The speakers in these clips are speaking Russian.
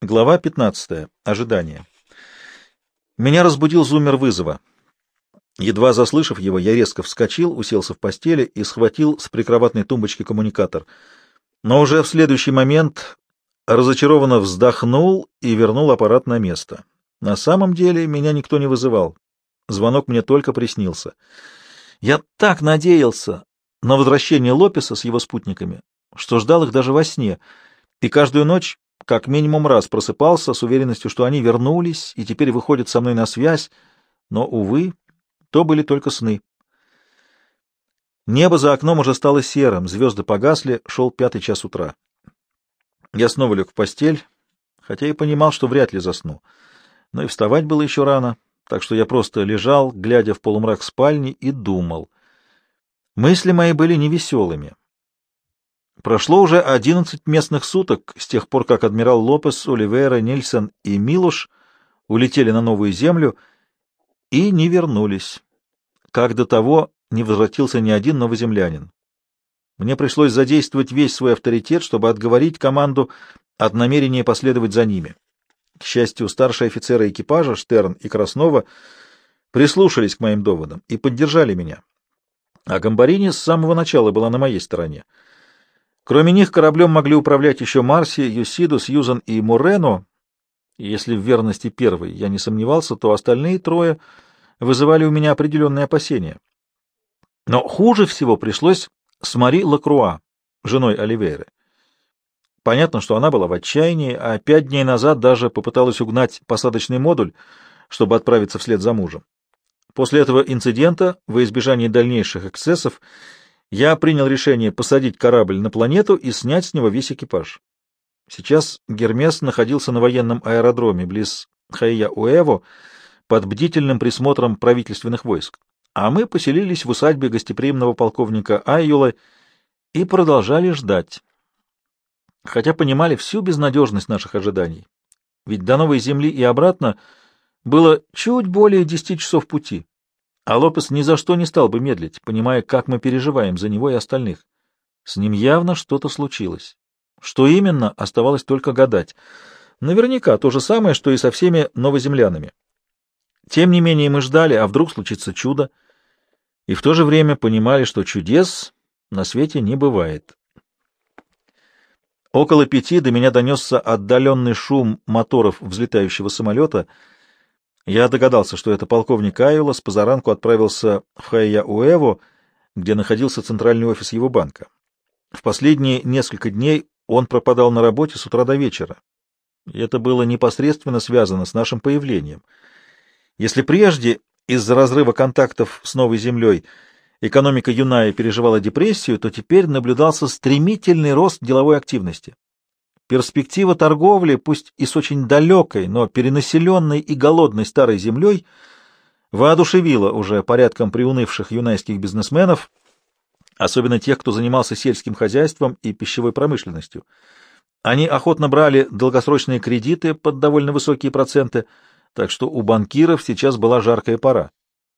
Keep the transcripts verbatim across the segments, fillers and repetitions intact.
Глава пятнадцатая. Ожидание. Меня разбудил зуммер вызова. Едва заслышав его, я резко вскочил, уселся в постели и схватил с прикроватной тумбочки коммуникатор. Но уже в следующий момент разочарованно вздохнул и вернул аппарат на место. На самом деле меня никто не вызывал. Звонок мне только приснился. Я так надеялся на возвращение Лопеса с его спутниками, что ждал их даже во сне, и каждую ночь как минимум раз просыпался с уверенностью, что они вернулись и теперь выходят со мной на связь, но, увы, то были только сны. Небо за окном уже стало серым, звезды погасли, шел пятый час утра. Я снова лег в постель, хотя и понимал, что вряд ли засну, но и вставать было еще рано, так что я просто лежал, глядя в полумрак спальни, и думал. Мысли мои были невеселыми. Прошло уже одиннадцать местных суток с тех пор, как адмирал Лопес, Оливейра, Нильсон и Милуш улетели на новую землю и не вернулись. Как до того не возвратился ни один новоземлянин. Мне пришлось задействовать весь свой авторитет, чтобы отговорить команду от намерения последовать за ними. К счастью, старшие офицеры экипажа, Штерн и Краснова, прислушались к моим доводам и поддержали меня. А Гамбарини с самого начала была на моей стороне. Кроме них кораблем могли управлять еще Марси, Юсиду, Сьюзан и Морено. Если в верности первой я не сомневался, то остальные трое вызывали у меня определенные опасения. Но хуже всего пришлось с Мари Лакруа, женой Оливейры. Понятно, что она была в отчаянии, а пять дней назад даже попыталась угнать посадочный модуль, чтобы отправиться вслед за мужем. После этого инцидента, во избежание дальнейших эксцессов, я принял решение посадить корабль на планету и снять с него весь экипаж. Сейчас Гермес находился на военном аэродроме близ Хайя-Уэво под бдительным присмотром правительственных войск, а мы поселились в усадьбе гостеприимного полковника Айюла и продолжали ждать, хотя понимали всю безнадежность наших ожиданий. Ведь до Новой Земли и обратно было чуть более десяти часов пути. А Лопес ни за что не стал бы медлить, понимая, как мы переживаем за него и остальных. С ним явно что-то случилось. Что именно, оставалось только гадать. Наверняка то же самое, что и со всеми новоземлянами. Тем не менее мы ждали, а вдруг случится чудо, и в то же время понимали, что чудес на свете не бывает. Около пяти до меня донесся отдаленный шум моторов взлетающего самолета. Я догадался, что это полковник Айола с позаранку отправился в Хайя-Уэво, где находился центральный офис его банка. В последние несколько дней он пропадал на работе с утра до вечера. И это было непосредственно связано с нашим появлением. Если прежде из-за разрыва контактов с Новой Землей экономика Юная переживала депрессию, то теперь наблюдался стремительный рост деловой активности. Перспектива торговли, пусть и с очень далекой, но перенаселенной и голодной старой землей, воодушевила уже порядком приунывших юнайских бизнесменов, особенно тех, кто занимался сельским хозяйством и пищевой промышленностью. Они охотно брали долгосрочные кредиты под довольно высокие проценты, так что у банкиров сейчас была жаркая пора.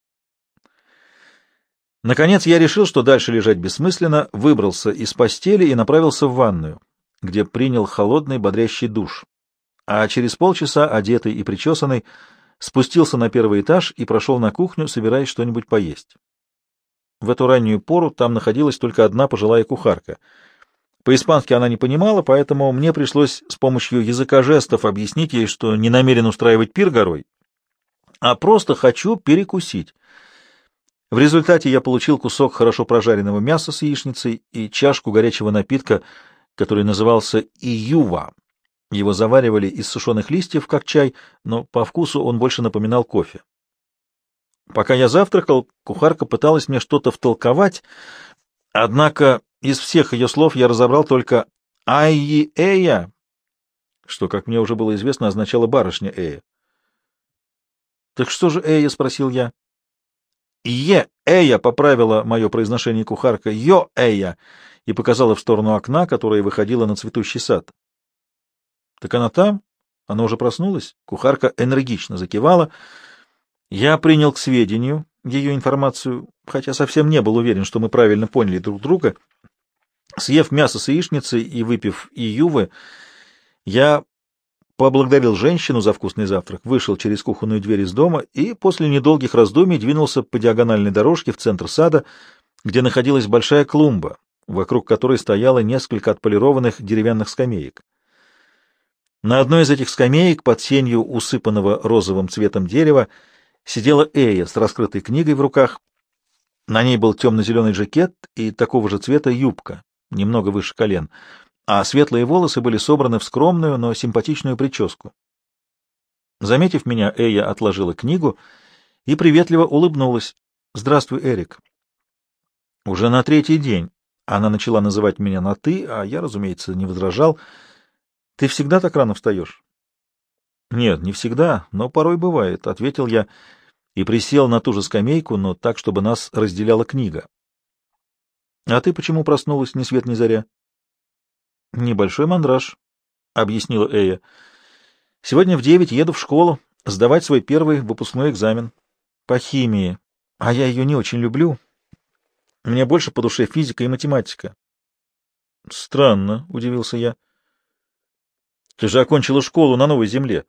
Наконец я решил, что дальше лежать бессмысленно, выбрался из постели и направился в ванную, где принял холодный бодрящий душ, а через полчаса, одетый и причесанный, спустился на первый этаж и прошел на кухню, собираясь что-нибудь поесть. В эту раннюю пору там находилась только одна пожилая кухарка. По-испански она не понимала, поэтому мне пришлось с помощью языка жестов объяснить ей, что не намерен устраивать пир горой, а просто хочу перекусить. В результате я получил кусок хорошо прожаренного мяса с яичницей и чашку горячего напитка, который назывался июва. Его заваривали из сушеных листьев, как чай, но по вкусу он больше напоминал кофе. Пока я завтракал, кухарка пыталась мне что-то втолковать, однако из всех ее слов я разобрал только «Айи-эя», что, как мне уже было известно, означало «барышня Эя». «Так что же Эя?» — спросил я. «Е, Эя», — поправила мое произношение кухарка, «Йо, Эя», и показала в сторону окна, которое выходило на цветущий сад. «Так она там? Она уже проснулась?» Кухарка энергично закивала. Я принял к сведению ее информацию, хотя совсем не был уверен, что мы правильно поняли друг друга. Съев мясо с яичницей и выпив иювы, я поблагодарил женщину за вкусный завтрак, вышел через кухонную дверь из дома и после недолгих раздумий двинулся по диагональной дорожке в центр сада, где находилась большая клумба, вокруг которой стояло несколько отполированных деревянных скамеек. На одной из этих скамеек под сенью усыпанного розовым цветом дерева сидела Эя с раскрытой книгой в руках. На ней был темно-зеленый жакет и такого же цвета юбка, немного выше колен, а светлые волосы были собраны в скромную, но симпатичную прическу. Заметив меня, Эя отложила книгу и приветливо улыбнулась. «Здравствуй, Эрик». Уже на третий день она начала называть меня на «ты», а я, разумеется, не возражал. «Ты всегда так рано встаешь?» «Нет, не всегда, но порой бывает», — ответил я и присел на ту же скамейку, но так, чтобы нас разделяла книга. «А ты почему проснулась ни свет ни заря?» «Небольшой мандраж», — объяснила Эя. «Сегодня в девять еду в школу сдавать свой первый выпускной экзамен по химии, а я ее не очень люблю. Мне больше по душе физика и математика». «Странно», — удивился я. «Ты же окончила школу на Новой Земле.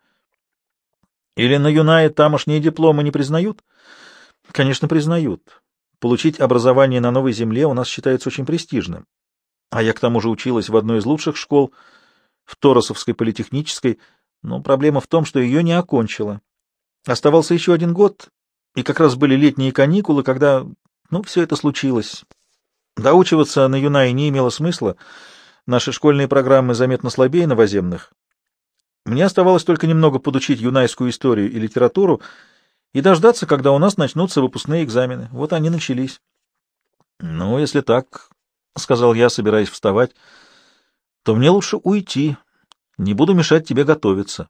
Или на Юнае тамошние дипломы не признают?» «Конечно, признают. Получить образование на Новой Земле у нас считается очень престижным. А я к тому же училась в одной из лучших школ, в Торосовской политехнической, но проблема в том, что ее не окончила. Оставался еще один год, и как раз были летние каникулы, когда, ну, все это случилось. Доучиваться на Юнае не имело смысла, наши школьные программы заметно слабее новоземных. Мне оставалось только немного подучить юнайскую историю и литературу и дождаться, когда у нас начнутся выпускные экзамены. Вот они начались. Ну, если так, — сказал я, собираясь вставать, — то мне лучше уйти. Не буду мешать тебе готовиться.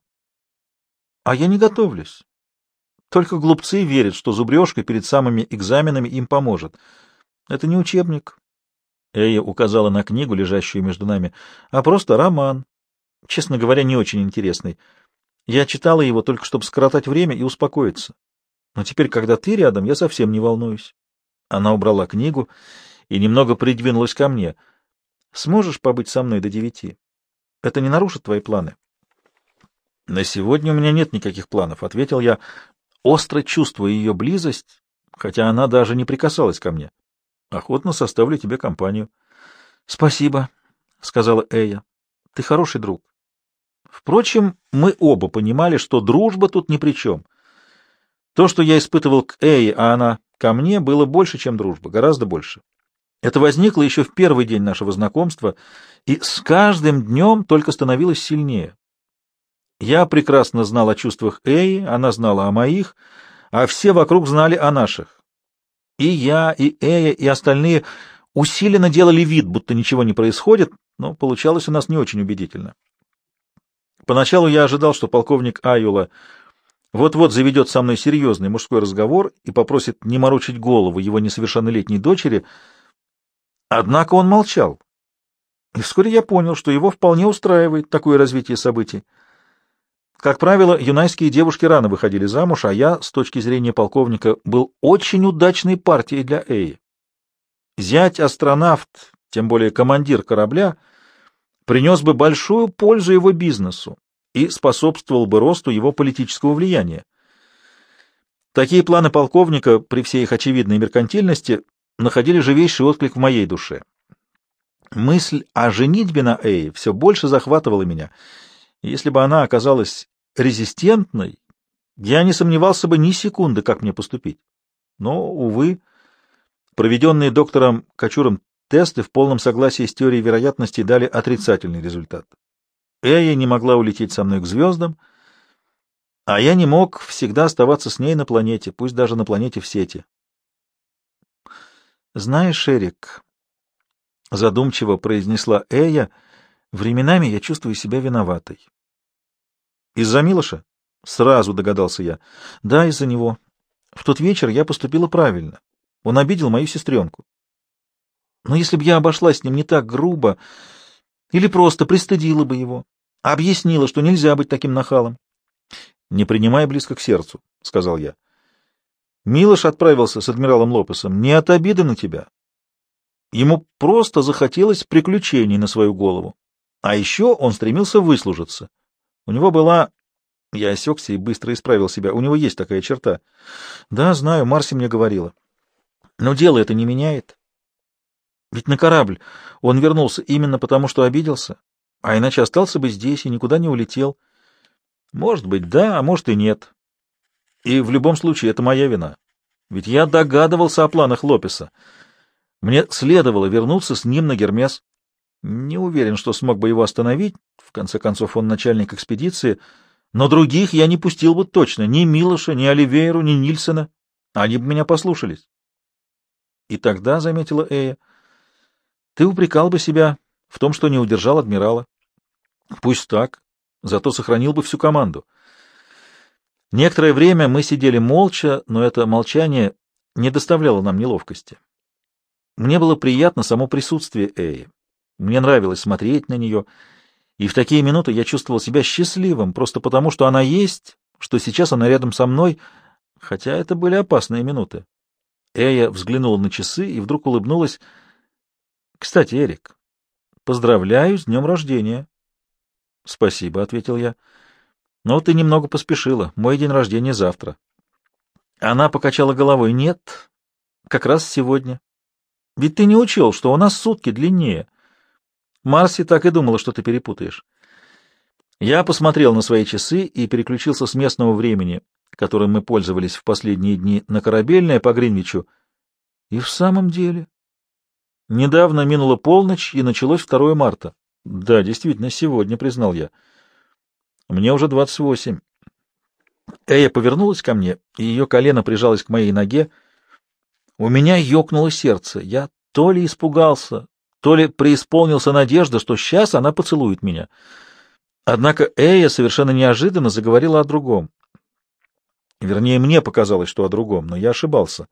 А я не готовлюсь. Только глупцы верят, что зубрежка перед самыми экзаменами им поможет. Это не учебник. Эя указала на книгу, лежащую между нами, а просто роман. Честно говоря, не очень интересный. Я читала его только, чтобы скоротать время и успокоиться. Но теперь, когда ты рядом, я совсем не волнуюсь. Она убрала книгу и немного придвинулась ко мне. Сможешь побыть со мной до девяти? Это не нарушит твои планы? — На сегодня у меня нет никаких планов, — ответил я, остро чувствуя ее близость, хотя она даже не прикасалась ко мне. — Охотно составлю тебе компанию. — Спасибо, — сказала Эя. — Ты хороший друг. Впрочем, мы оба понимали, что дружба тут ни при чем. То, что я испытывал к Эе, а она ко мне, было больше, чем дружба, гораздо больше. Это возникло еще в первый день нашего знакомства, и с каждым днем только становилось сильнее. Я прекрасно знал о чувствах Эи, она знала о моих, а все вокруг знали о наших. И я, и Эя, и остальные усиленно делали вид, будто ничего не происходит, но получалось у нас не очень убедительно. Поначалу я ожидал, что полковник Аюла вот-вот заведет со мной серьезный мужской разговор и попросит не морочить голову его несовершеннолетней дочери, однако он молчал. И вскоре я понял, что его вполне устраивает такое развитие событий. Как правило, юнайские девушки рано выходили замуж, а я, с точки зрения полковника, был очень удачной партией для Эи. Зять-астронавт, тем более командир корабля, принес бы большую пользу его бизнесу и способствовал бы росту его политического влияния. Такие планы полковника, при всей их очевидной меркантильности, находили живейший отклик в моей душе. Мысль о женитьбе на Эи все больше захватывала меня. Если бы она оказалась резистентной, я не сомневался бы ни секунды, как мне поступить. Но, увы, проведенные доктором Кочуром тесты в полном согласии с теорией вероятности дали отрицательный результат. Эя не могла улететь со мной к звездам, а я не мог всегда оставаться с ней на планете, пусть даже на планете в сети. «Знаешь, Эрик», — задумчиво произнесла Эя, — «временами я чувствую себя виноватой». «Из-за Милоша?» — сразу догадался я. «Да, из-за него. В тот вечер я поступила правильно. Он обидел мою сестренку. Но если бы я обошлась с ним не так грубо или просто пристыдила бы его, объяснила, что нельзя быть таким нахалом». «Не принимай близко к сердцу», — сказал я. «Милош отправился с адмиралом Лопесом не от обиды на тебя. Ему просто захотелось приключений на свою голову. А еще он стремился выслужиться. У него была... Я осекся и быстро исправил себя. У него есть такая черта. Да, знаю, Марси мне говорила. Но дело это не меняет. Ведь на корабль он вернулся именно потому, что обиделся, а иначе остался бы здесь и никуда не улетел. Может быть, да, а может и нет. И в любом случае это моя вина. Ведь я догадывался о планах Лопеса. Мне следовало вернуться с ним на Гермес. Не уверен, что смог бы его остановить. В конце концов, он начальник экспедиции. Но других я не пустил бы точно. Ни Милоша, ни Оливейру, ни Нильсена. Они бы меня послушались. И тогда, — заметила Эя, — ты упрекал бы себя в том, что не удержал адмирала. Пусть так, зато сохранил бы всю команду. Некоторое время мы сидели молча, но это молчание не доставляло нам неловкости. Мне было приятно само присутствие Эи. Мне нравилось смотреть на нее, и в такие минуты я чувствовал себя счастливым, просто потому, что она есть, что сейчас она рядом со мной, хотя это были опасные минуты. Эя взглянула на часы и вдруг улыбнулась. — Кстати, Эрик, поздравляю с днем рождения. — Спасибо, — ответил я. — Но ты немного поспешила. Мой день рождения завтра. Она покачала головой. — Нет, как раз сегодня. Ведь ты не учел, что у нас сутки длиннее. Марси так и думала, что ты перепутаешь. Я посмотрел на свои часы и переключился с местного времени, которым мы пользовались в последние дни, на корабельное по Гринвичу. И в самом деле... Недавно минула полночь, и началось второе марта. Да, действительно, сегодня, признал я. Мне уже двадцать восемь. Эя повернулась ко мне, и ее колено прижалось к моей ноге. У меня ёкнуло сердце. Я то ли испугался, то ли преисполнился надежда, что сейчас она поцелует меня. Однако Эя совершенно неожиданно заговорила о другом. Вернее, мне показалось, что о другом, но я ошибался.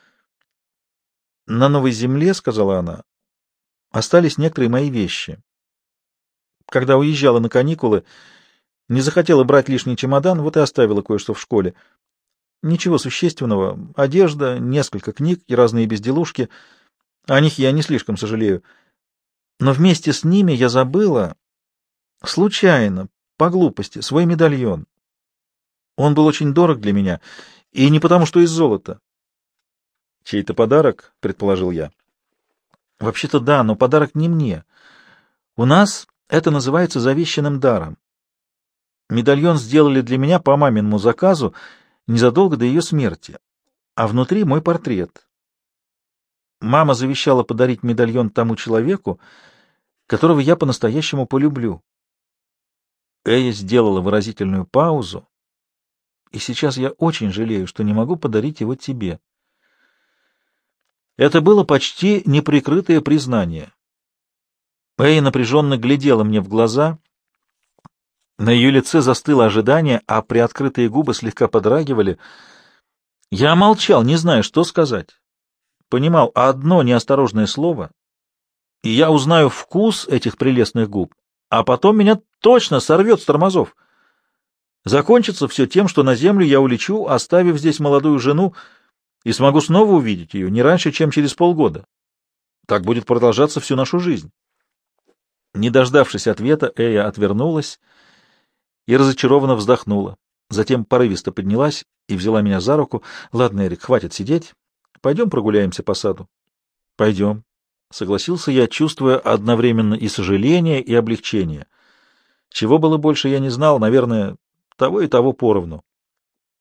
«На Новой Земле, — сказала она, — остались некоторые мои вещи. Когда уезжала на каникулы, не захотела брать лишний чемодан, вот и оставила кое-что в школе. Ничего существенного. Одежда, несколько книг и разные безделушки. О них я не слишком сожалею. Но вместе с ними я забыла, случайно, по глупости, свой медальон. Он был очень дорог для меня, и не потому, что из золота. — Чей-то подарок, — предположил я. — Вообще-то да, но подарок не мне. У нас это называется завещанным даром. Медальон сделали для меня по маминому заказу незадолго до ее смерти, а внутри мой портрет. Мама завещала подарить медальон тому человеку, которого я по-настоящему полюблю. Эя сделала выразительную паузу, и сейчас я очень жалею, что не могу подарить его тебе. Это было почти неприкрытое признание. Эя напряженно глядела мне в глаза. На ее лице застыло ожидание, а приоткрытые губы слегка подрагивали. Я молчал, не зная, что сказать. Понимал одно неосторожное слово, и я узнаю вкус этих прелестных губ, а потом меня точно сорвет с тормозов. Закончится все тем, что на землю я улечу, оставив здесь молодую жену, и смогу снова увидеть ее не раньше, чем через полгода. Так будет продолжаться всю нашу жизнь. Не дождавшись ответа, Эя отвернулась и разочарованно вздохнула. Затем порывисто поднялась и взяла меня за руку. — Ладно, Эрик, хватит сидеть. Пойдем прогуляемся по саду. — Пойдем, — согласился я, чувствуя одновременно и сожаление, и облегчение. Чего было больше, я не знал, наверное, того и того поровну.